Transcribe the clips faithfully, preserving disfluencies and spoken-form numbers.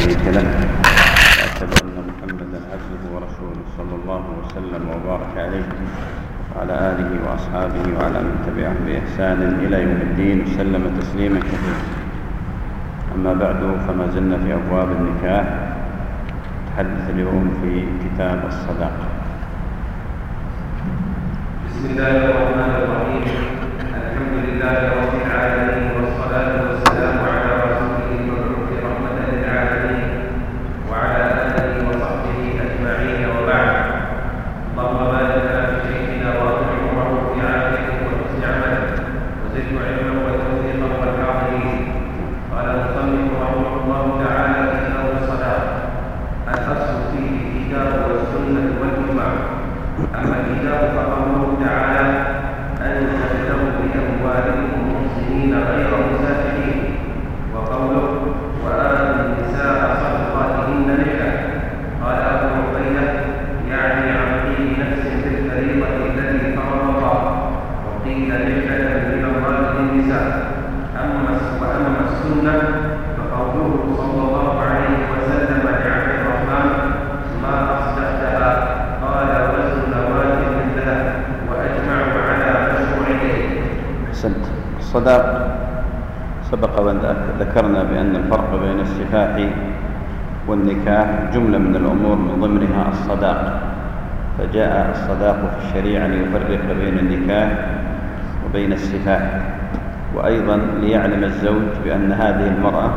شريك له، وأشهد أن محمدا عبده ورسوله صلى الله وسلم وبارك عليه وعلى آله وأصحابه وعلى من تبعهم بإحسان إلى يوم الدين وسلم تسليما كثيرا. أما بعد، فما زلنا في أبواب النكاح. نتحدث اليوم في كتاب الصداقة. بسم الله الرحمن الرحيم. الحمد لله رب العالمين، والصلاة والسلام على رسوله المبعوث رحمة للعالمين وعلى آله وصحبه أجمعين، وبعد. اللهم بارك لنا في شيخنا وأطل عمره في عافيته وحسن عمله، وزده علما وتوفيقا والحاضرين. قال المصنف رحمه الله تعالى: كتاب الصلاة. الأصل فيه الكتاب والسنة والإجماع. أما الكتاب فقوله تعالى: أن تبتغوا بأموالكم محسنين غير مسافحين، وقوله: وآتوا النساء صدقاتهن نحلة. قال أبو عبيدة: يعني عن طيب نفس بالفريضة التي فرض الله، وقيل نحلة من أموال النساء. أما وأما السنة فقوله صلى الله عليه وسلم لعبد الرحمن: ما أصدقتها؟ قال: وزن نواة من ذهب، وأجمع على مشروعه. أحسنت. الصداق سبق وأن ذكرنا بأن الفرق بين السفاح والنكاح جملة من الأمور من ضمنها الصداق، فجاء الصداق في الشريعة ليفرق بين النكاح وبين السفاح، وأيضا ليعلم الزوج بأن هذه المرأة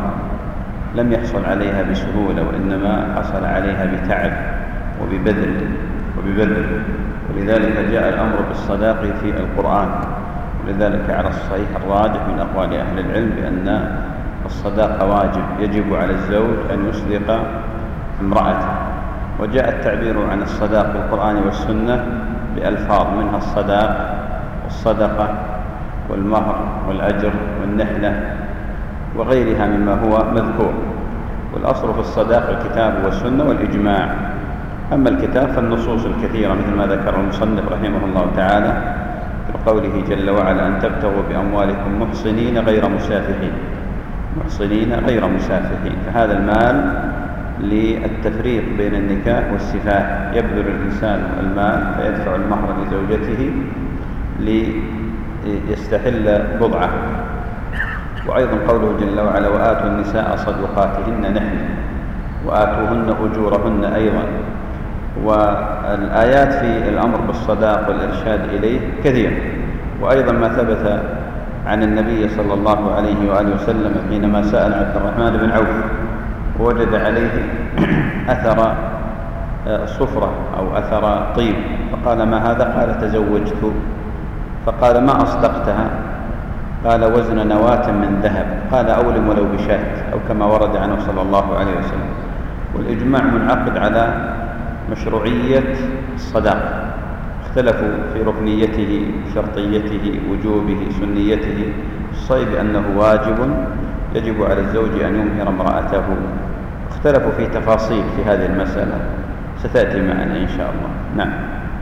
لم يحصل عليها بسهولة، وإنما حصل عليها بتعب وببذل وببذل ولذلك جاء الأمر بالصداق في القرآن. ولذلك على الصحيح الراجح من أقوال أهل العلم بأن الصداق واجب، يجب على الزوج أن يصدق امرأته. وجاء التعبير عن الصداق في القرآن والسنة بألفاظ، منها الصداق والصدقة والمهر والأجر والنحلة وغيرها مما هو مذكور. والأصل في الصداق الكتاب والسنة والإجماع. أما الكتاب فالنصوص الكثيرة مثل ما ذكر المصنف رحمه الله تعالى في قوله جل وعلا: أن تبتغوا بأموالكم محصنين غير مسافحين، محصنين غير مسافحين. فهذا المال للتفريق بين النكاح والسفاح، يبذل الإنسان المال فيدفع المهر لزوجته ليستحل بضعه. وأيضا قوله جل وعلا: وآتوا النساء صدقاتهن نحلة، وآتوهن أجورهن أيضا. والآيات في الأمر بالصداق والإرشاد إليه كثير. وأيضا ما ثبت عن النبي صلى الله عليه وآله وسلم حينما سأل عبد الرحمن بن عوف ووجد عليه أثر صفرة أو أثر طيب، فقال: ما هذا؟ قال: تزوجت. فقال: ما أصدقتها؟ قال: وزن نواة من ذهب. قال: أولم ولو بشاة، أو كما ورد عنه صلى الله عليه وسلم. والإجماع منعقد على مشروعية الصداق، اختلفوا في ركنيته، شرطيته، وجوبه، سنيته. الصحيح أنه واجب، يجب على الزوج أن يمهر امرأته. اختلفوا في تفاصيل في هذه المسألة ستأتي معنا إن شاء الله. نعم.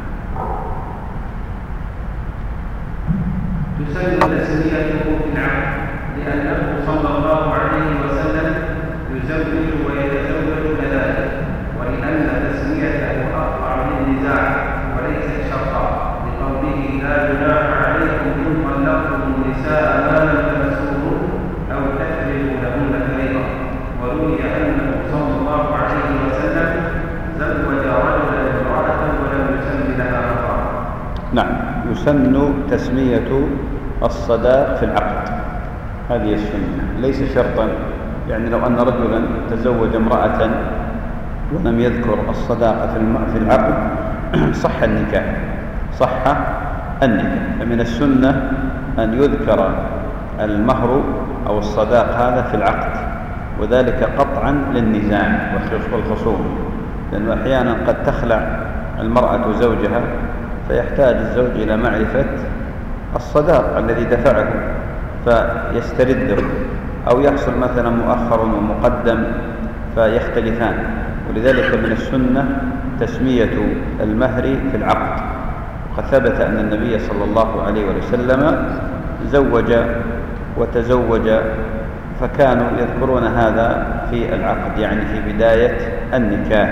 تسن تسميته في العقد لأنه صلى الله عليه وسلم يزوج ويتزوج كذلك، ولأن تسميته أقطع للنزاع وليست شرطا، لقوله: لا جناح عليكم إن طلقتم النساء ما لم تمسوهن أو تفرضوا لهن فريضة. وروي أنه صلى الله عليه وسلم زوج رجلا امرأة ولم يسم لها مهرا. نعم، يسن تسمية الصداق في العقد، هذه السنة، ليس شرطا. يعني لو أن رجلا تزوج امرأة ولم يذكر الصداق في العقد صح النكاح، صح النكاح. فمن السنة أن يذكر المهر أو الصداق هذا في العقد، وذلك قطعا للنزاع والخصوم، لأنه أحيانا قد تخلع المرأة زوجها فيحتاج الزوج إلى معرفة الصداق الذي دفعه فيسترده، أو يحصل مثلا مؤخر ومقدم فيختلفان. ولذلك من السنة تسمية المهر في العقد. وقد ثبت أن النبي صلى الله عليه وسلم زوج وتزوج فكانوا يذكرون هذا في العقد، يعني في بداية النكاح.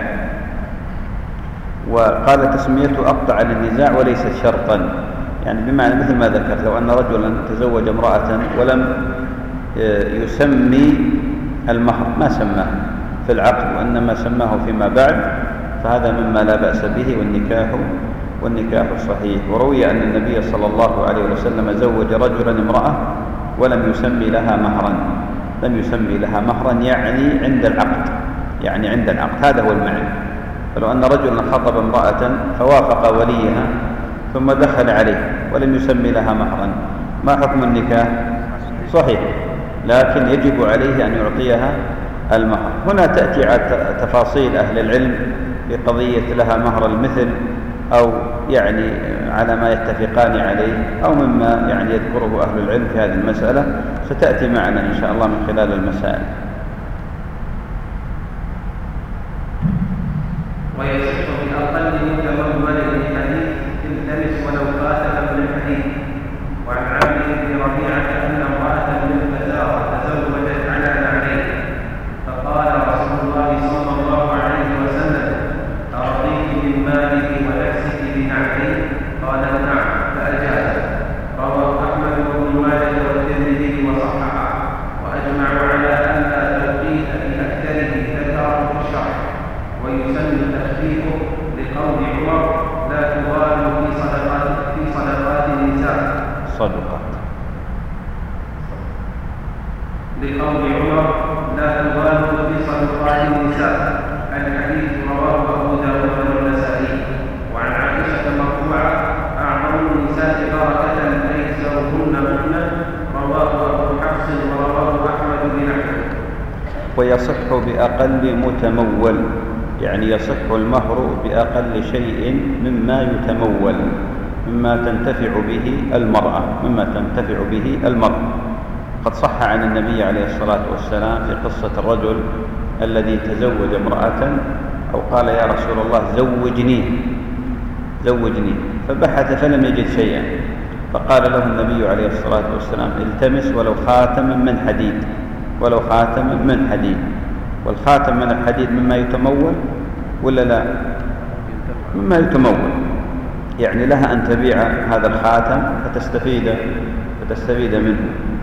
وقال تسميته أقطع للنزاع وليست شرطا، يعني بمعنى مثل ما ذكرت، لو أن رجلا تزوج امرأة ولم يسمي المهر، ما سماه في العقد وإنما سماه فيما بعد، فهذا مما لا بأس به، والنكاح والنكاح صحيح. وروي أن النبي صلى الله عليه وسلم زوج رجلا امرأة ولم يسمي لها مهرا، لم يسمي لها مهرا يعني عند العقد، يعني عند العقد، هذا هو المعنى. فلو أن رجلا خطب امرأة فوافق وليها ثم دخل عليه ولم يسمي لها مهرا، ما حكم النكاح؟ صحيح، لكن يجب عليه أن يعطيها المهر. هنا تأتي على تفاصيل أهل العلم بقضية لها مهر المثل، أو يعني على ما يتفقان عليه، أو مما يعني يذكره أهل العلم في هذه المسألة، ستأتي معنا إن شاء الله من خلال المسائل. ويصح بأقل متمول الحديث التمس ولو خاتما من الحديث. وعن عامر بن ربيعة أن امرأة من الفزارة تزوجت على نعلين، فقال رسول الله صلى الله عليه وسلم: أرضيت من مالك ونفسك بنعلين؟ قالت: نعم، فأجاز. رواه أحمد وابن ماجه والترمذي وصححه، وأجمعوا على أن التوقيت في أكثره ذكره في الشرع، ويسن تخفيفه لقول عمر: لا تغالوا في صدقات في صدقات النساء. صدقات لقول عمر: لا تغالوا في صدقات النساء. الحديث رواه أبو داود والنسائي. وعن عائشة مرفوعة: أعظم النساء بركة أيسرهن مؤمنة. رواه أبو حفص ورواه أحمد بنحوه. ويصح بأقل متمول، يعني يصح المهر بأقل شيء مما يتمول، مما تنتفع به المرأة، مما تنتفع به المرأة. قد صح عن النبي عليه الصلاة والسلام في قصة الرجل الذي تزوج امرأة، أو قال: يا رسول الله زوجني زوجني فبحث فلم يجد شيئا، فقال له النبي عليه الصلاة والسلام: التمس ولو خاتما من حديد، ولو خاتما من حديد. والخاتم من الحديد مما يتمول ولا لا؟ مما يتمول، يعني لها أن تبيع هذا الخاتم فتستفيد فتستفيد منه.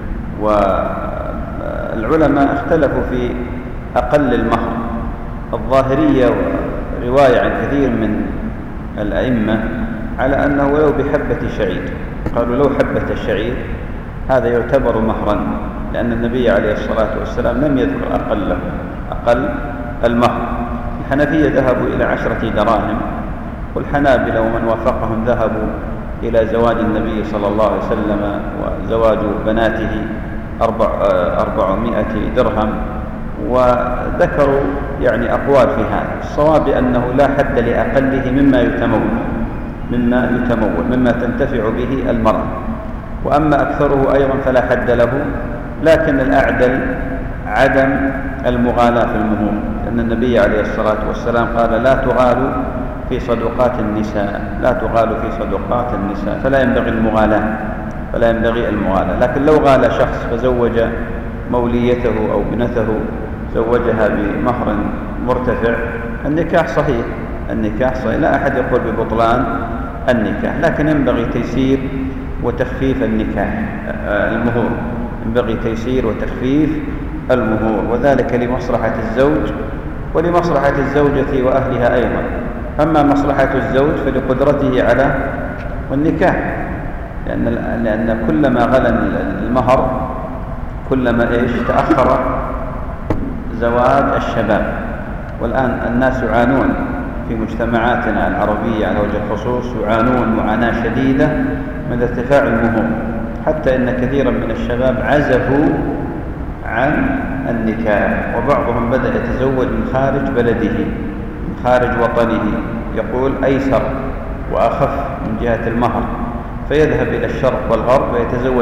والعلماء اختلفوا في أقل المهر. الظاهرية رواية عن كثير من الأئمة على أنه ولو بحبة شعير، قالوا لو حبة الشعير هذا يعتبر مهرا، لأن النبي عليه الصلاة والسلام لم يذكر أقله أقل المهر. الحنفية ذهبوا إلى عشرة دراهم، والحنابلة ومن وافقهم ذهبوا إلى زواج النبي صلى الله عليه وسلم وزواج بناته أربع أربعمائة درهم، وذكروا يعني أقوال في هذا. الصواب أنه لا حد لأقله مما يتمول، مما يتمول مما تنتفع به المرأة. وأما أكثره أيضا فلا حد له، لكن الأعدل عدم المغالاة في المهور، لأن النبي عليه الصلاة والسلام قال: لا تغالوا في صدقات النساء، لا تغالوا في صدقات النساء، فلا ينبغي المغالاة، فلا ينبغي المغالاة. لكن لو غال شخص فزوج موليته أو ابنته، زوجها بمهر مرتفع، النكاح صحيح، النكاح صحيح، لا أحد يقول ببطلان النكاح، لكن ينبغي تيسير وتخفيف النكاح المهور، ينبغي تيسير وتخفيف المهور، وذلك لمصلحة الزوج ولمصلحة الزوجة وأهلها أيضا. أما مصلحة الزوج فلقدرته على النكاح، لأن لأن كلما غلا المهر كلما إيش تأخر زواج الشباب. والآن الناس يعانون في مجتمعاتنا العربية على وجه الخصوص، يعانون معاناة شديدة من ارتفاع المهور، حتى إن كثيرا من الشباب عزفوا عن النكاح، وبعضهم بدأ يتزوج من خارج بلده، من خارج وطنه، يقول أيسر وأخف من جهة المهر، فيذهب إلى الشرق والغرب ويتزوج